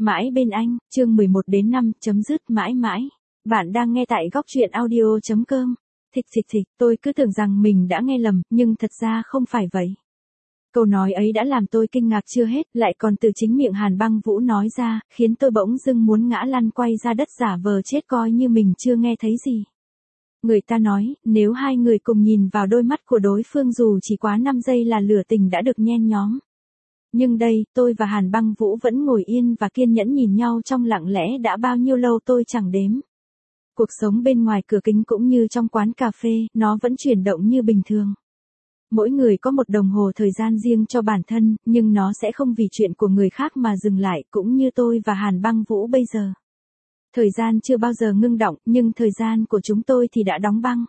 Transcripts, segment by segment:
Mãi bên anh, chương 11 đến 5, chấm dứt mãi mãi. Bạn đang nghe tại góc truyện audio.com. Thịch, tôi cứ tưởng rằng mình đã nghe lầm, nhưng thật ra không phải vậy. Câu nói ấy đã làm tôi kinh ngạc chưa hết, lại còn từ chính miệng Hàn Băng Vũ nói ra, khiến tôi bỗng dưng muốn ngã lăn quay ra đất giả vờ chết coi như mình chưa nghe thấy gì. Người ta nói, nếu hai người cùng nhìn vào đôi mắt của đối phương dù chỉ quá 5 giây là lửa tình đã được nhen nhóm. Nhưng đây, tôi và Hàn Băng Vũ vẫn ngồi yên và kiên nhẫn nhìn nhau trong lặng lẽ đã bao nhiêu lâu tôi chẳng đếm. Cuộc sống bên ngoài cửa kính cũng như trong quán cà phê, nó vẫn chuyển động như bình thường. Mỗi người có một đồng hồ thời gian riêng cho bản thân, nhưng nó sẽ không vì chuyện của người khác mà dừng lại, cũng như tôi và Hàn Băng Vũ bây giờ. Thời gian chưa bao giờ ngưng động, nhưng thời gian của chúng tôi thì đã đóng băng.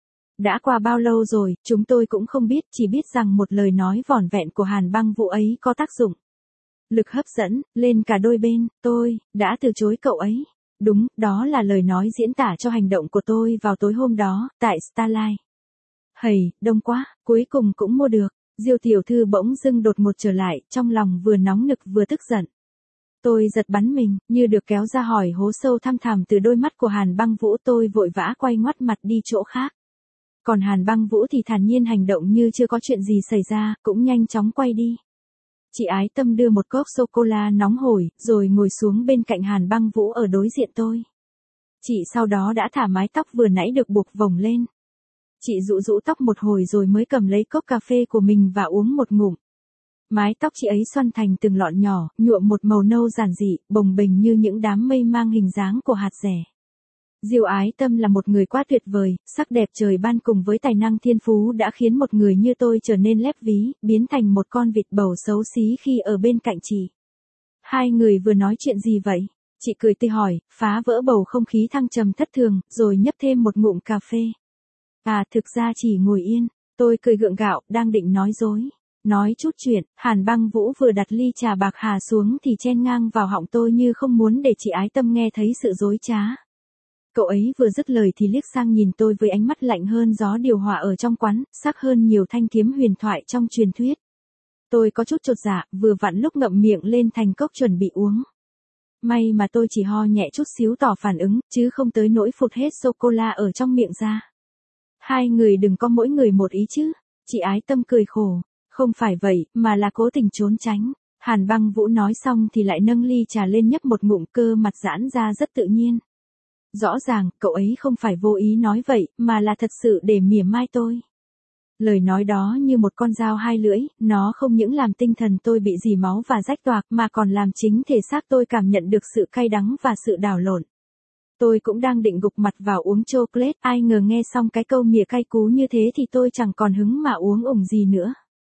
Đã qua bao lâu rồi, chúng tôi cũng không biết, chỉ biết rằng một lời nói vỏn vẹn của Hàn Băng Vũ ấy có tác dụng. Lực hấp dẫn, lên cả đôi bên, tôi đã từ chối cậu ấy. Đúng, đó là lời nói diễn tả cho hành động của tôi vào tối hôm đó, tại Starlight. Hầy, đông quá, cuối cùng cũng mua được. Diêu tiểu thư bỗng dưng đột ngột trở lại, trong lòng vừa nóng nực vừa tức giận. Tôi giật bắn mình, như được kéo ra hỏi hố sâu thăm thẳm từ đôi mắt của Hàn Băng Vũ, tôi vội vã quay ngoắt mặt đi chỗ khác. Còn Hàn Băng Vũ thì thản nhiên hành động như chưa có chuyện gì xảy ra, cũng nhanh chóng quay đi. Chị Ái Tâm đưa một cốc sô-cô-la nóng hổi, rồi ngồi xuống bên cạnh Hàn Băng Vũ ở đối diện tôi. Chị sau đó đã thả mái tóc vừa nãy được buộc vòng lên. Chị rũ tóc một hồi rồi mới cầm lấy cốc cà phê của mình và uống một ngụm. Mái tóc chị ấy xoăn thành từng lọn nhỏ, nhuộm một màu nâu giản dị, bồng bềnh như những đám mây mang hình dáng của hạt dẻ. Diêu Ái Tâm là một người quá tuyệt vời, sắc đẹp trời ban cùng với tài năng thiên phú đã khiến một người như tôi trở nên lép ví, biến thành một con vịt bầu xấu xí khi ở bên cạnh chị. Hai người vừa nói chuyện gì vậy? Chị cười tươi hỏi, phá vỡ bầu không khí thăng trầm thất thường, rồi nhấp thêm một ngụm cà phê. À, thực ra chỉ ngồi yên. Tôi cười gượng gạo, đang định nói dối. Nói chút chuyện, Hàn Băng Vũ vừa đặt ly trà bạc hà xuống thì chen ngang vào họng tôi như không muốn để chị Ái Tâm nghe thấy sự dối trá. Cậu ấy vừa dứt lời thì liếc sang nhìn tôi với ánh mắt lạnh hơn gió điều hòa ở trong quán, sắc hơn nhiều thanh kiếm huyền thoại trong truyền thuyết. Tôi có chút chột dạ, vừa vặn lúc ngậm miệng lên thành cốc chuẩn bị uống. May mà tôi chỉ ho nhẹ chút xíu tỏ phản ứng, chứ không tới nỗi phụt hết sô-cô-la ở trong miệng ra. Hai người đừng có mỗi người một ý chứ. Chị Ái Tâm cười khổ. Không phải vậy, mà là cố tình trốn tránh. Hàn Băng Vũ nói xong thì lại nâng ly trà lên nhấp một ngụm, cơ mặt giãn ra rất tự nhiên. Rõ ràng, cậu ấy không phải vô ý nói vậy, mà là thật sự để mỉa mai tôi. Lời nói đó như một con dao hai lưỡi, nó không những làm tinh thần tôi bị rỉ máu và rách toạc mà còn làm chính thể xác tôi cảm nhận được sự cay đắng và sự đảo lộn. Tôi cũng đang định gục mặt vào uống chocolate, ai ngờ nghe xong cái câu mỉa cay cú như thế thì tôi chẳng còn hứng mà uống ủng gì nữa.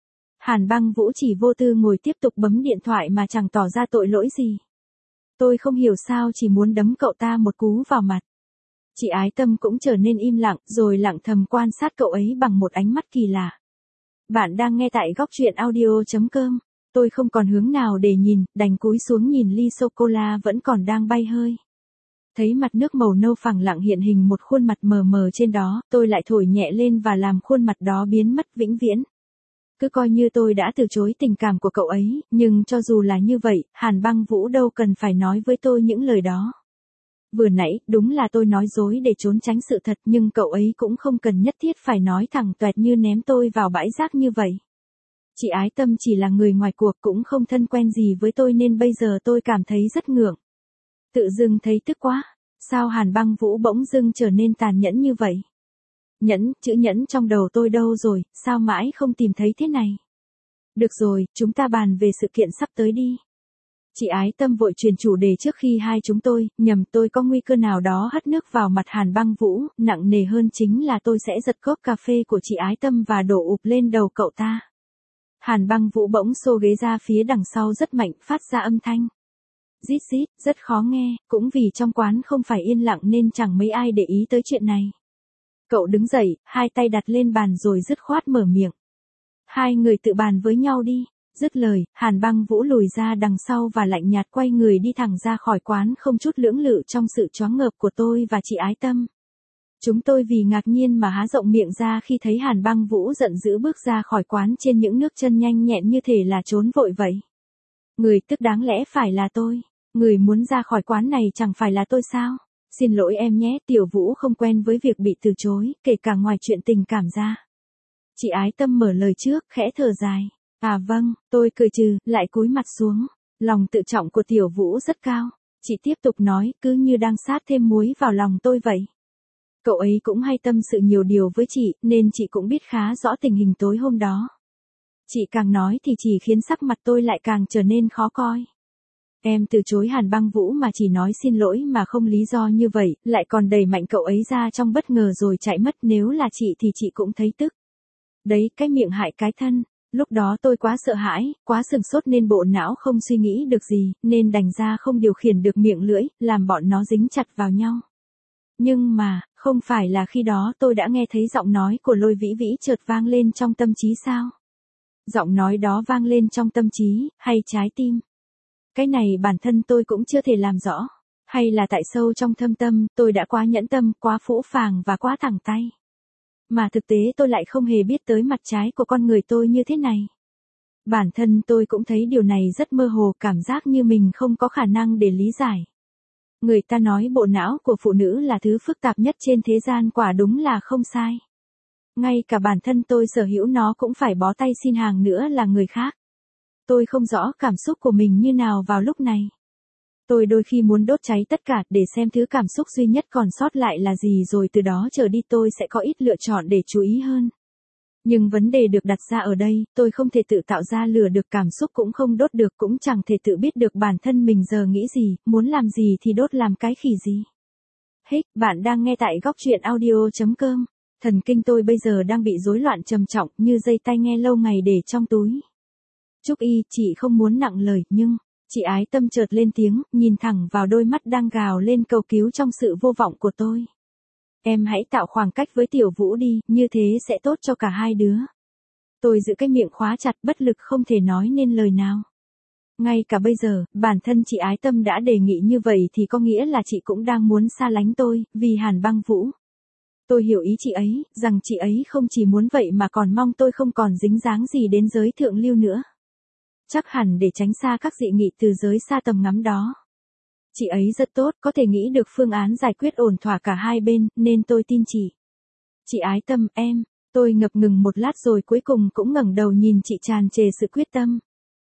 Hàn Băng Vũ chỉ vô tư ngồi tiếp tục bấm điện thoại mà chẳng tỏ ra tội lỗi gì. Tôi không hiểu sao chỉ muốn đấm cậu ta một cú vào mặt. Chị Ái Tâm cũng trở nên im lặng, rồi lặng thầm quan sát cậu ấy bằng một ánh mắt kỳ lạ. Bạn đang nghe tại góc truyện audio.com. Tôi không còn hướng nào để nhìn, đành cúi xuống nhìn ly sô-cô-la vẫn còn đang bay hơi. Thấy mặt nước màu nâu phẳng lặng hiện hình một khuôn mặt mờ mờ trên đó, tôi lại thổi nhẹ lên và làm khuôn mặt đó biến mất vĩnh viễn. Cứ coi như tôi đã từ chối tình cảm của cậu ấy, nhưng cho dù là như vậy, Hàn Băng Vũ đâu cần phải nói với tôi những lời đó. Vừa nãy, đúng là tôi nói dối để trốn tránh sự thật, nhưng cậu ấy cũng không cần nhất thiết phải nói thẳng toẹt như ném tôi vào bãi rác như vậy. Chị Ái Tâm chỉ là người ngoài cuộc, cũng không thân quen gì với tôi nên bây giờ tôi cảm thấy rất ngượng. Tự dưng thấy tức quá. Sao Hàn Băng Vũ bỗng dưng trở nên tàn nhẫn như vậy? Nhẫn, chữ nhẫn trong đầu tôi đâu rồi, sao mãi không tìm thấy thế này? Được rồi, chúng ta bàn về sự kiện sắp tới đi. Chị Ái Tâm vội chuyển chủ đề trước khi hai chúng tôi có nguy cơ nào đó hất nước vào mặt Hàn Băng Vũ, nặng nề hơn chính là tôi sẽ giật cốc cà phê của chị Ái Tâm và đổ ụp lên đầu cậu ta. Hàn Băng Vũ bỗng xô ghế ra phía đằng sau rất mạnh, phát ra âm thanh. Rít rít, rất khó nghe, cũng vì trong quán không phải yên lặng nên chẳng mấy ai để ý tới chuyện này. Cậu đứng dậy, hai tay đặt lên bàn rồi dứt khoát mở miệng. Hai người tự bàn với nhau đi. Dứt lời, Hàn Băng Vũ lùi ra đằng sau và lạnh nhạt quay người đi thẳng ra khỏi quán, không chút lưỡng lự trong sự choáng ngợp của tôi và chị Ái Tâm. Chúng tôi vì ngạc nhiên mà há rộng miệng ra khi thấy Hàn Băng Vũ giận dữ bước ra khỏi quán trên những nước chân nhanh nhẹn như thể là trốn vội vậy. Người tức đáng lẽ phải là tôi. Người muốn ra khỏi quán này chẳng phải là tôi sao? Xin lỗi em nhé, Tiểu Vũ không quen với việc bị từ chối, kể cả ngoài chuyện tình cảm ra. Chị Ái Tâm mở lời trước, khẽ thở dài. À vâng, tôi cười trừ, lại cúi mặt xuống. Lòng tự trọng của Tiểu Vũ rất cao. Chị tiếp tục nói, cứ như đang sát thêm muối vào lòng tôi vậy. Cậu ấy cũng hay tâm sự nhiều điều với chị, nên chị cũng biết khá rõ tình hình tối hôm đó. Chị càng nói thì chỉ khiến sắc mặt tôi lại càng trở nên khó coi. Em từ chối Hàn Băng Vũ mà chỉ nói xin lỗi mà không lý do như vậy, lại còn đẩy mạnh cậu ấy ra trong bất ngờ rồi chạy mất, nếu là chị thì chị cũng thấy tức. Đấy, cái miệng hại cái thân. Lúc đó tôi quá sợ hãi, quá sửng sốt nên bộ não không suy nghĩ được gì, nên đành ra không điều khiển được miệng lưỡi, làm bọn nó dính chặt vào nhau. Nhưng mà, không phải là khi đó tôi đã nghe thấy giọng nói của Lôi Vĩ Vĩ chợt vang lên trong tâm trí sao? Giọng nói đó vang lên trong tâm trí, hay trái tim? Cái này bản thân tôi cũng chưa thể làm rõ. Hay là tại sâu trong thâm tâm, tôi đã quá nhẫn tâm, quá phũ phàng và quá thẳng tay. Mà thực tế tôi lại không hề biết tới mặt trái của con người tôi như thế này. Bản thân tôi cũng thấy điều này rất mơ hồ, cảm giác như mình không có khả năng để lý giải. Người ta nói bộ não của phụ nữ là thứ phức tạp nhất trên thế gian, quả đúng là không sai. Ngay cả bản thân tôi sở hữu nó cũng phải bó tay xin hàng nữa là người khác. Tôi không rõ cảm xúc của mình như nào vào lúc này. Tôi đôi khi muốn đốt cháy tất cả để xem thứ cảm xúc duy nhất còn sót lại là gì, rồi từ đó trở đi tôi sẽ có ít lựa chọn để chú ý hơn. Nhưng vấn đề được đặt ra ở đây, tôi không thể tự tạo ra lửa được, cảm xúc cũng không đốt được, cũng chẳng thể tự biết được bản thân mình giờ nghĩ gì, muốn làm gì thì đốt làm cái khỉ gì. Hích, bạn đang nghe tại góc truyện audio.com. Thần kinh tôi bây giờ đang bị rối loạn trầm trọng, như dây tai nghe lâu ngày để trong túi. Trúc Y, chị không muốn nặng lời, nhưng... Chị Ái Tâm chợt lên tiếng, nhìn thẳng vào đôi mắt đang gào lên cầu cứu trong sự vô vọng của tôi. Em hãy tạo khoảng cách với Tiểu Vũ đi, như thế sẽ tốt cho cả hai đứa. Tôi giữ cái miệng khóa chặt, bất lực không thể nói nên lời nào. Ngay cả bây giờ, bản thân chị Ái Tâm đã đề nghị như vậy thì có nghĩa là chị cũng đang muốn xa lánh tôi, vì Hàn Băng Vũ. Tôi hiểu ý chị ấy, rằng chị ấy không chỉ muốn vậy mà còn mong tôi không còn dính dáng gì đến giới thượng lưu nữa. Chắc hẳn để tránh xa các dị nghị từ giới xa tầm ngắm đó. Chị ấy rất tốt, có thể nghĩ được phương án giải quyết ổn thỏa cả hai bên, nên tôi tin chị. Chị Ái Tâm, em, tôi ngập ngừng một lát rồi cuối cùng cũng ngẩng đầu nhìn chị tràn trề sự quyết tâm.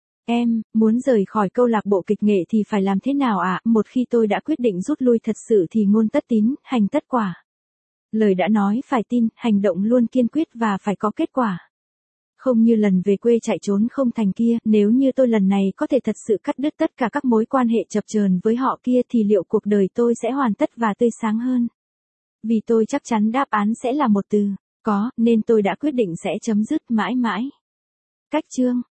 Em, muốn rời khỏi câu lạc bộ kịch nghệ thì phải làm thế nào ạ? Một khi tôi đã quyết định rút lui thật sự thì ngôn tất tín, hành tất quả. Lời đã nói phải tin, hành động luôn kiên quyết và phải có kết quả. Không như lần về quê chạy trốn không thành kia, nếu như tôi lần này có thể thật sự cắt đứt tất cả các mối quan hệ chập chờn với họ kia thì liệu cuộc đời tôi sẽ hoàn tất và tươi sáng hơn? Vì tôi chắc chắn đáp án sẽ là một từ, có, nên tôi đã quyết định sẽ chấm dứt mãi mãi. Cách chương